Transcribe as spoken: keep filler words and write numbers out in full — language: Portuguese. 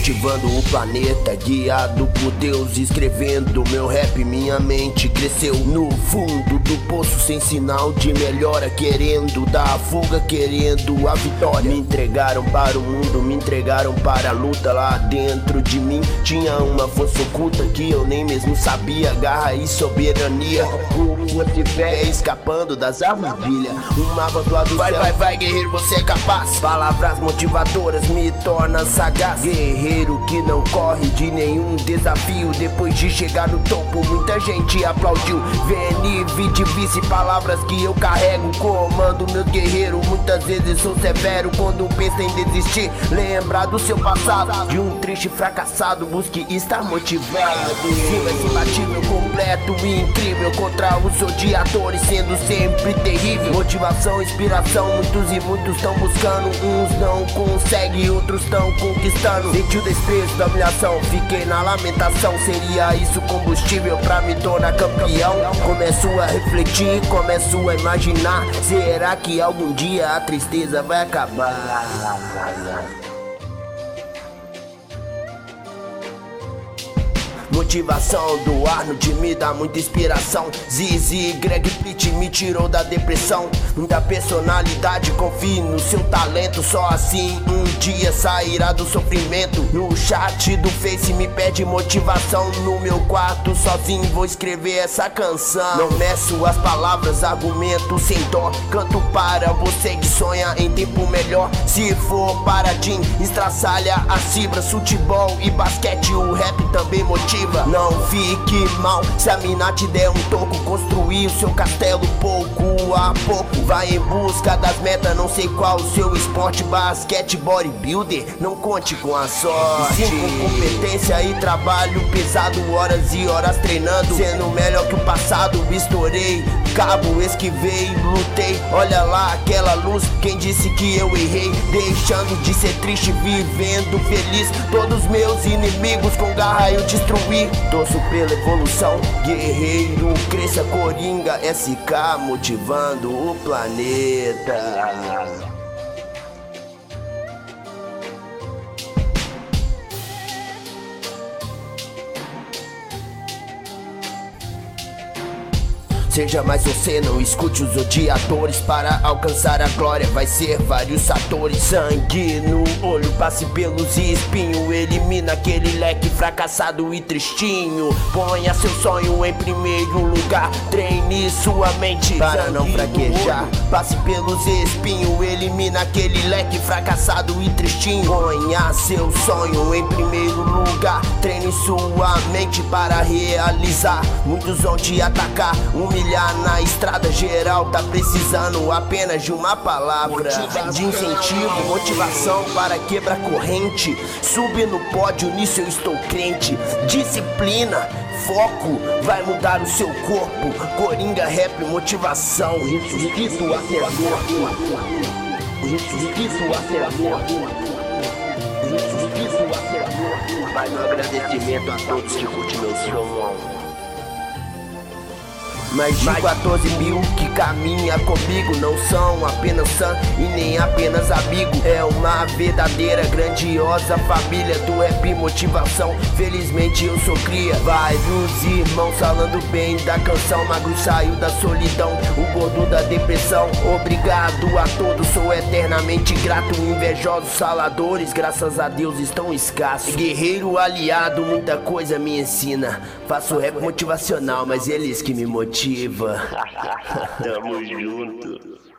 motivando o planeta, guiado por Deus, escrevendo meu rap. Minha mente cresceu no fundo do poço, sem sinal de melhora, querendo dar a fuga, querendo a vitória. Me entregaram para o mundo, me entregaram para a luta. Lá dentro de mim tinha uma força oculta que eu nem mesmo sabia. Garra e soberania, força fé, escapando das armadilhas. Uma voz lá do vai, céu. Vai, vai, guerreiro, você é capaz. Palavras motivadoras me tornam sagaz. Guerreiro que não corre de nenhum desafio. Depois de chegar no topo, muita gente aplaudiu. Veni, vide, vice, palavras que eu carrego. Comando meus guerreiros, muitas vezes sou severo quando pensa em desistir. Lembrar do seu passado, de um triste fracassado, busque estar motivado. Cima é imbatível, completo e incrível, contra os odiadores, sendo sempre terrível. Motivação, inspiração, muitos e muitos estão buscando. Uns não conseguem, outros estão conquistando. Senti o desprezo da humilhação, fiquei na lamentação. Seria isso combustível pra me tornar campeão? Começo a refletir, começo a imaginar. Será que algum dia a tristeza vai acabar? Motivação do Arnold me dá muita inspiração. Zizi, Greg Pitt me tirou da depressão. Muita personalidade, confie no seu talento. Só assim um dia sairá do sofrimento. No chat do Face me pede motivação. No meu quarto sozinho vou escrever essa canção. Não meço as palavras, argumento sem dó. Canto para você que sonha em tempo melhor. Se for para Jim, estraçalha as fibras. Futebol e basquete, o rap também motiva. Não fique mal se a mina te der um toco. Construir o seu castelo pouco a pouco. Vai em busca das metas, não sei qual o seu esporte. Basquete, bodybuilder, não conte com a sorte. Sim, com competência e trabalho pesado, horas e horas treinando, sendo melhor que o passado. Estourei cabo, esquivei, lutei. Olha lá aquela luz, quem disse que eu errei? Deixando de ser triste, vivendo feliz. Todos meus inimigos com garra eu destruí. Torço pela evolução, guerreiro, cresça, Coringa, S K motivando o planeta. Seja mais você, não escute os odiadores. Para alcançar a glória vai ser vários fatores. Sangue no olho, passe pelos espinhos. Elimina aquele leque fracassado e tristinho. Ponha seu sonho em primeiro lugar. Treine sua mente para não fraquejar. Passe pelos espinhos, elimina aquele leque fracassado e tristinho. Ponha seu sonho em primeiro lugar. Treine sua mente para realizar. Muitos vão te atacar, humilhar na estrada geral. Tá precisando apenas de uma palavra de incentivo, motivação para quebrar corrente. Sube no pódio, nisso eu estou crente. Disciplina, foco, vai mudar o seu corpo. Coringa, rap, motivação. Ressuscito aterrador. Ressuscito aterrador. Ressuscito aterrador. Vai no agradecimento a todos que curtem meu som. Mais de quatorze mil que caminha comigo. Não são apenas fã e nem apenas amigo. É uma verdadeira, grandiosa família do rap motivação. Felizmente eu sou cria. Vários irmãos falando bem da canção. Magro saiu da solidão, o gordo da depressão. Obrigado a todos, sou eternamente grato. Invejosos saladores, graças a Deus estão escassos. Guerreiro aliado, muita coisa me ensina. Faço rap motivacional, mas eles que me motivam. Tamo junto.